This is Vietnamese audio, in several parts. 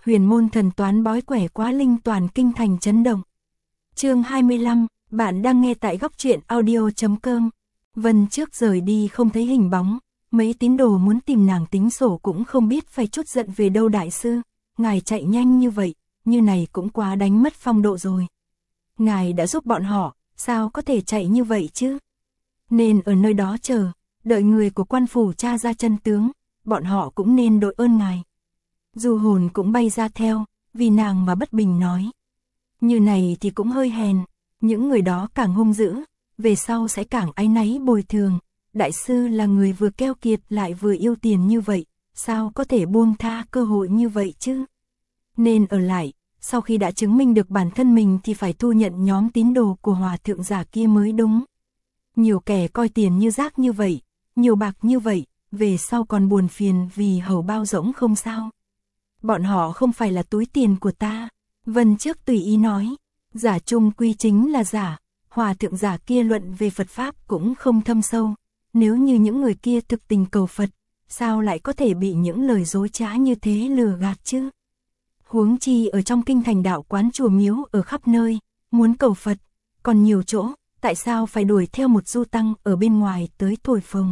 huyền môn thần toán bói quẻ quá linh toàn kinh thành chấn động. Chương 25, bạn đang nghe tại góc truyện audio.com. Vân trước rời đi không thấy hình bóng, mấy tín đồ muốn tìm nàng tính sổ cũng không biết phải trút giận về đâu đại sư, ngài chạy nhanh như vậy, như này cũng quá đánh mất phong độ rồi. Ngài đã giúp bọn họ, sao có thể chạy như vậy chứ? Nên ở nơi đó chờ, đợi người của quan phủ tra ra chân tướng, bọn họ cũng nên đội ơn ngài. Du Hồn cũng bay ra theo, vì nàng mà bất bình nói. Như này thì cũng hơi hèn, những người đó càng hung dữ, về sau sẽ càng áy náy bồi thường. Đại sư là người vừa keo kiệt lại vừa yêu tiền như vậy, sao có thể buông tha cơ hội như vậy chứ? Nên ở lại, sau khi đã chứng minh được bản thân mình thì phải thu nhận nhóm tín đồ của hòa thượng giả kia mới đúng. Nhiều kẻ coi tiền như rác như vậy, nhiều bạc như vậy, về sau còn buồn phiền vì hầu bao rỗng không sao. Bọn họ không phải là túi tiền của ta. Vân trước tùy ý nói, giả trung quy chính là giả, hòa thượng giả kia luận về Phật Pháp cũng không thâm sâu. Nếu như những người kia thực tình cầu Phật, sao lại có thể bị những lời dối trá như thế lừa gạt chứ? Huống chi ở trong kinh thành đạo quán chùa miếu ở khắp nơi, muốn cầu Phật, còn nhiều chỗ, tại sao phải đuổi theo một du tăng ở bên ngoài tới thổi phồng?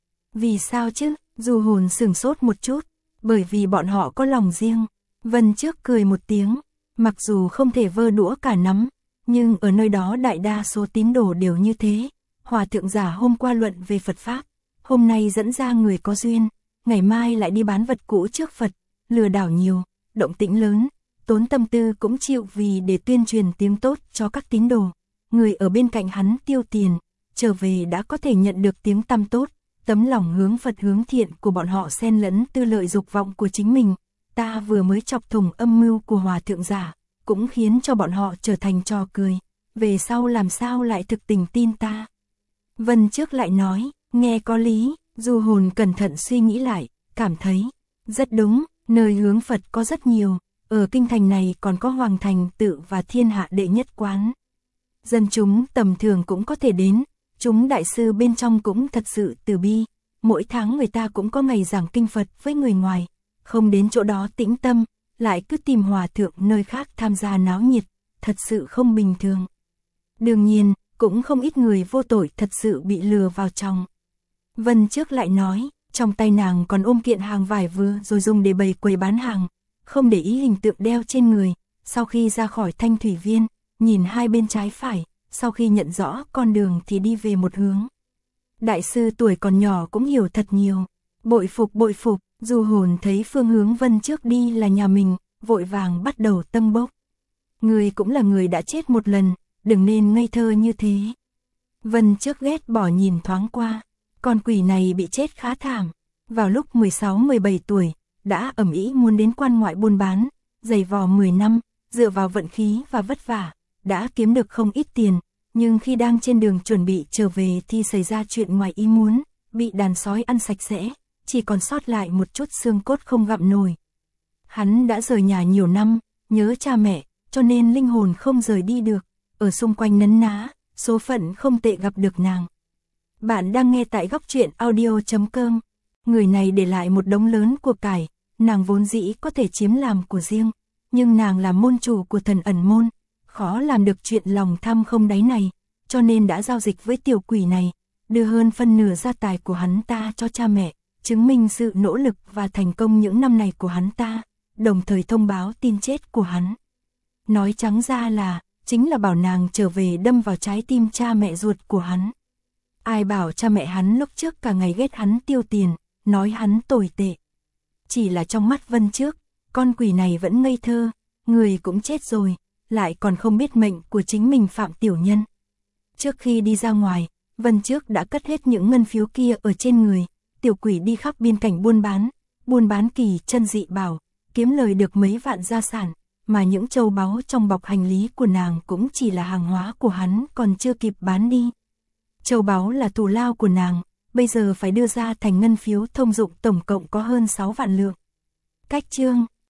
Vì sao chứ? Du Hồn sửng sốt một chút, bởi vì bọn họ có lòng riêng. Vân trước cười một tiếng, mặc dù không thể vơ đũa cả nắm, nhưng ở nơi đó đại đa số tín đồ đều như thế. Hòa thượng giả hôm qua luận về Phật Pháp, hôm nay dẫn ra người có duyên, ngày mai lại đi bán vật cũ trước Phật, lừa đảo nhiều, động tĩnh lớn, tốn tâm tư cũng chịu vì để tuyên truyền tiếng tốt cho các tín đồ. Người ở bên cạnh hắn tiêu tiền, trở về đã có thể nhận được tiếng tăm tốt, tấm lòng hướng Phật hướng thiện của bọn họ xen lẫn tư lợi dục vọng của chính mình. Ta vừa mới chọc thủng âm mưu của hòa thượng giả, cũng khiến cho bọn họ trở thành trò cười, về sau làm sao lại thực tình tin ta? Vân trước lại nói, nghe có lý. Du Hồn cẩn thận suy nghĩ lại, cảm thấy rất đúng, nơi hướng Phật có rất nhiều, ở kinh thành này còn có Hoàng Thành Tự và Thiên Hạ Đệ Nhất Quán. Dân chúng tầm thường cũng có thể đến, chúng đại sư bên trong cũng thật sự từ bi, mỗi tháng người ta cũng có ngày giảng kinh Phật với người ngoài, không đến chỗ đó tĩnh tâm, lại cứ tìm hòa thượng nơi khác tham gia náo nhiệt, thật sự không bình thường. Đương nhiên, cũng không ít người vô tội thật sự bị lừa vào trong. Vân trước lại nói, trong tay nàng còn ôm kiện hàng vải vừa rồi dùng để bày quầy bán hàng, không để ý hình tượng đeo trên người. Sau khi ra khỏi Thanh Thủy Viên, nhìn hai bên trái phải, sau khi nhận rõ con đường thì đi về một hướng. Đại sư tuổi còn nhỏ cũng hiểu thật nhiều, bội phục. Du Hồn thấy phương hướng Vân trước đi là nhà mình, vội vàng bắt đầu tâng bốc. Người cũng là người đã chết một lần, đừng nên ngây thơ như thế. Vân trước ghét bỏ nhìn thoáng qua, con quỷ này bị chết khá thảm, vào lúc 16-17 tuổi, đã ầm ĩ muốn đến quan ngoại buôn bán, giày vò 10 năm, dựa vào vận khí và vất vả, đã kiếm được không ít tiền, nhưng khi đang trên đường chuẩn bị trở về thì xảy ra chuyện ngoài ý muốn, bị đàn sói ăn sạch sẽ, chỉ còn sót lại một chút xương cốt không gặm nổi. Hắn đã rời nhà nhiều năm, nhớ cha mẹ, cho nên linh hồn không rời đi được, ở xung quanh nấn ná, số phận không tệ gặp được nàng. Bạn đang nghe tại góc truyện audio.com. Người này để lại một đống lớn của cải, nàng vốn dĩ có thể chiếm làm của riêng, nhưng nàng là môn chủ của thần ẩn môn, khó làm được chuyện lòng tham không đáy này, cho nên đã giao dịch với tiểu quỷ này, đưa hơn phân nửa gia tài của hắn ta cho cha mẹ, chứng minh sự nỗ lực và thành công những năm này của hắn ta, đồng thời thông báo tin chết của hắn. Nói trắng ra là, chính là bảo nàng trở về đâm vào trái tim cha mẹ ruột của hắn. Ai bảo cha mẹ hắn lúc trước cả ngày ghét hắn tiêu tiền, nói hắn tồi tệ. Chỉ là trong mắt Vân trước, con quỷ này vẫn ngây thơ, người cũng chết rồi, lại còn không biết mệnh của chính mình Phạm tiểu nhân. Trước khi đi ra ngoài, Vân trước đã cất hết những ngân phiếu kia ở trên người, tiểu quỷ đi khắp biên cảnh buôn bán kỳ chân dị bảo, kiếm lời được mấy vạn gia sản, mà những châu báu trong bọc hành lý của nàng cũng chỉ là hàng hóa của hắn còn chưa kịp bán đi. Châu báu là thù lao của nàng, bây giờ phải đưa ra thành ngân phiếu thông dụng tổng cộng có hơn 6 vạn lượng. Cách chương